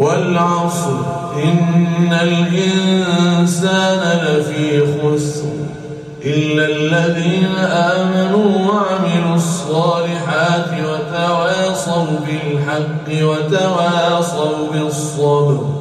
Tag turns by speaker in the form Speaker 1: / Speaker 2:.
Speaker 1: والعصر إن الإنسان لفي خسر إلا الذين آمنوا وعملوا الصالحات وتواصوا بالحق وتواصوا بالصبر.